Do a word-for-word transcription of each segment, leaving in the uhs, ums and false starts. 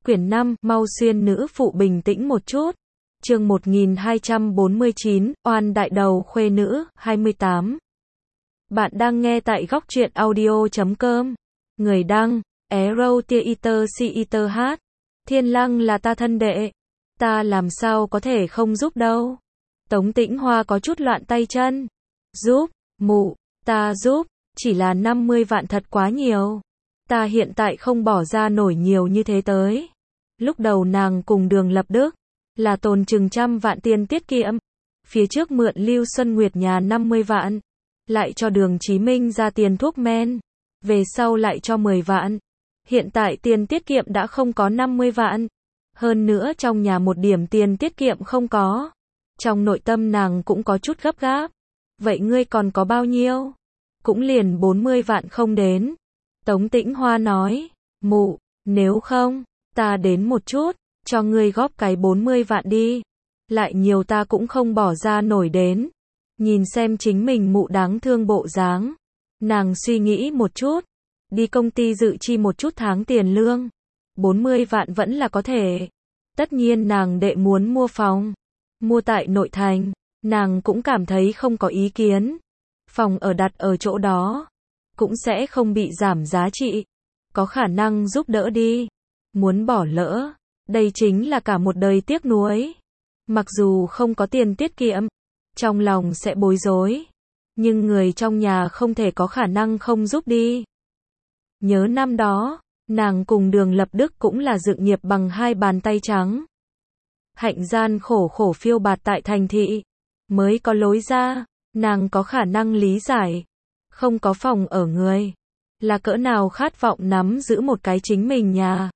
Quyển năm, mau xuyên nữ phụ bình tĩnh một chút. Chương một nghìn hai trăm bốn mươi chín, oan đại đầu khuê nữ, hai mươi tám. Bạn đang nghe tại góc truyện audio chấm com. Người đăng, Arrow tia iter si iter hát. Thiên Lăng là ta thân đệ. Ta làm sao có thể không giúp đâu. Tống Tĩnh Hoa có chút loạn tay chân. Giúp, mụ, ta giúp, chỉ là năm mươi vạn thật quá nhiều. Ta hiện tại không bỏ ra nổi nhiều như thế tới. Lúc đầu nàng cùng Đường Lập Đức là tồn chừng trăm vạn tiền tiết kiệm. Phía trước mượn Lưu Xuân Nguyệt nhà năm mươi vạn. Lại cho Đường Chí Minh ra tiền thuốc men. Về sau lại cho mười vạn. Hiện tại tiền tiết kiệm đã không có năm mươi vạn. Hơn nữa trong nhà một điểm tiền tiết kiệm không có. Trong nội tâm nàng cũng có chút gấp gáp. Vậy ngươi còn có bao nhiêu? Cũng liền bốn mươi vạn không đến. Tống Tĩnh Hoa nói, mụ, nếu không, ta đến một chút, cho ngươi góp cái bốn mươi vạn đi. Lại nhiều ta cũng không bỏ ra nổi đến. Nhìn xem chính mình mụ đáng thương bộ dáng. Nàng suy nghĩ một chút. Đi công ty dự chi một chút tháng tiền lương. bốn mươi vạn vẫn là có thể. Tất nhiên nàng đệ muốn mua phòng. Mua tại nội thành. Nàng cũng cảm thấy không có ý kiến. Phòng ở đặt ở chỗ đó. Cũng sẽ không bị giảm giá trị. Có khả năng giúp đỡ đi. Muốn bỏ lỡ. Đây chính là cả một đời tiếc nuối. Mặc dù không có tiền tiết kiệm. Trong lòng sẽ bối rối. Nhưng người trong nhà không thể có khả năng không giúp đi. Nhớ năm đó, nàng cùng Đường Lập Đức cũng là dựng nghiệp bằng hai bàn tay trắng. Hạnh gian khổ khổ phiêu bạt tại thành thị. Mới có lối ra. Nàng có khả năng lý giải. Không có phòng ở người. Là cỡ nào khát vọng nắm giữ một cái chính mình nhà.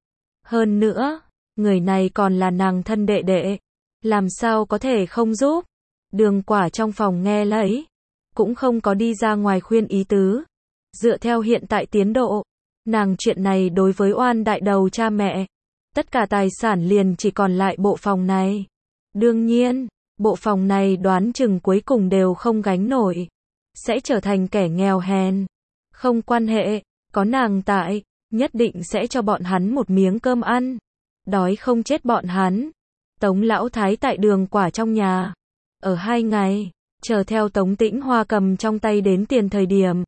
Hơn nữa, người này còn là nàng thân đệ đệ. Làm sao có thể không giúp. Đường Quả trong phòng nghe lấy. Cũng không có đi ra ngoài khuyên ý tứ. Dựa theo hiện tại tiến độ. Nàng chuyện này đối với oan đại đầu cha mẹ. Tất cả tài sản liền chỉ còn lại bộ phòng này. Đương nhiên, bộ phòng này đoán chừng cuối cùng đều không gánh nổi. Sẽ trở thành kẻ nghèo hèn. Không quan hệ, có nàng tại, nhất định sẽ cho bọn hắn một miếng cơm ăn. Đói không chết bọn hắn. Tống Lão Thái tại Đường Quả trong nhà. Ở hai ngày, chờ theo Tống Tĩnh Hoa cầm trong tay đến tiền thời điểm.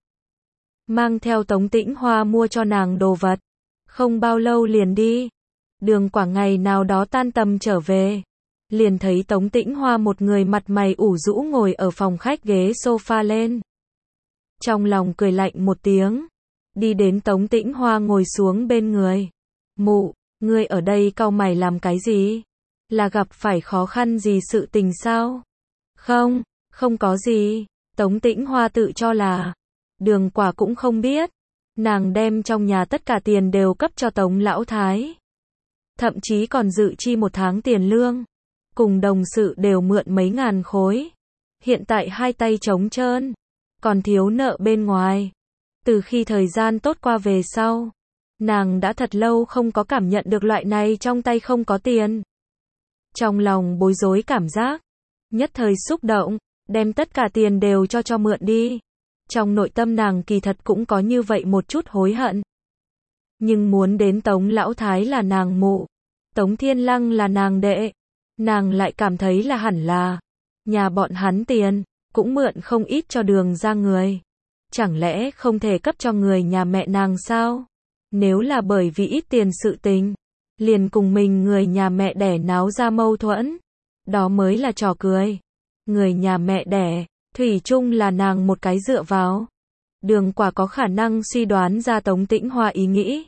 Mang theo Tống Tĩnh Hoa mua cho nàng đồ vật. Không bao lâu liền đi. Đường Quả ngày nào đó tan tầm trở về. Liền thấy Tống Tĩnh Hoa một người mặt mày ủ rũ ngồi ở phòng khách ghế sofa lên. Trong lòng cười lạnh một tiếng. Đi đến Tống Tĩnh Hoa ngồi xuống bên người. Mụ, ngươi ở đây cau mày làm cái gì? Là gặp phải khó khăn gì sự tình sao? Không, không có gì. Tống Tĩnh Hoa tự cho là. Đường Quả cũng không biết. Nàng đem trong nhà tất cả tiền đều cấp cho Tống Lão Thái. Thậm chí còn dự chi một tháng tiền lương. Cùng đồng sự đều mượn mấy ngàn khối. Hiện tại hai tay trống trơn. Còn thiếu nợ bên ngoài. Từ khi thời gian tốt qua về sau. Nàng đã thật lâu không có cảm nhận được loại này trong tay không có tiền. Trong lòng bối rối cảm giác. Nhất thời xúc động. Đem tất cả tiền đều cho cho mượn đi. Trong nội tâm nàng kỳ thật cũng có như vậy một chút hối hận. Nhưng muốn đến Tống Lão Thái là nàng mụ. Tống Thiên Lăng là nàng đệ. Nàng lại cảm thấy là hẳn là. Nhà bọn hắn tiền. Cũng mượn không ít cho Đường ra người. Chẳng lẽ không thể cấp cho người nhà mẹ nàng sao? Nếu là bởi vì ít tiền sự tình. Liền cùng mình người nhà mẹ đẻ náo ra mâu thuẫn. Đó mới là trò cười. Người nhà mẹ đẻ. Thủy chung là nàng một cái dựa vào. Đường Quả có khả năng suy đoán ra Tống Tĩnh Hoa ý nghĩ.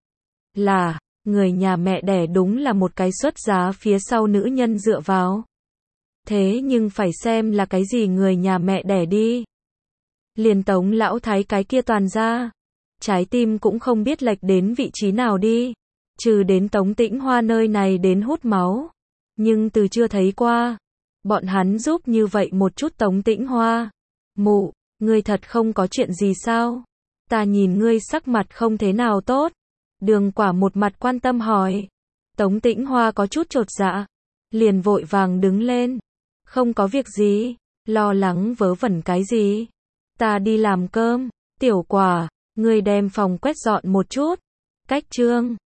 Là, người nhà mẹ đẻ đúng là một cái xuất giá phía sau nữ nhân dựa vào. Thế nhưng phải xem là cái gì người nhà mẹ đẻ đi. Liền Tống Lão Thái cái kia toàn ra. Trái tim cũng không biết lệch đến vị trí nào đi. Trừ đến Tống Tĩnh Hoa nơi này đến hút máu. Nhưng từ chưa thấy qua. Bọn hắn giúp như vậy một chút Tống Tĩnh Hoa. Mụ, ngươi thật không có chuyện gì sao? Ta nhìn ngươi sắc mặt không thế nào tốt. Đường Quả một mặt quan tâm hỏi. Tống Tĩnh Hoa có chút chột dạ. Liền vội vàng đứng lên. Không có việc gì. Lo lắng vớ vẩn cái gì? Ta đi làm cơm. Tiểu Quả, ngươi đem phòng quét dọn một chút. Cách trương.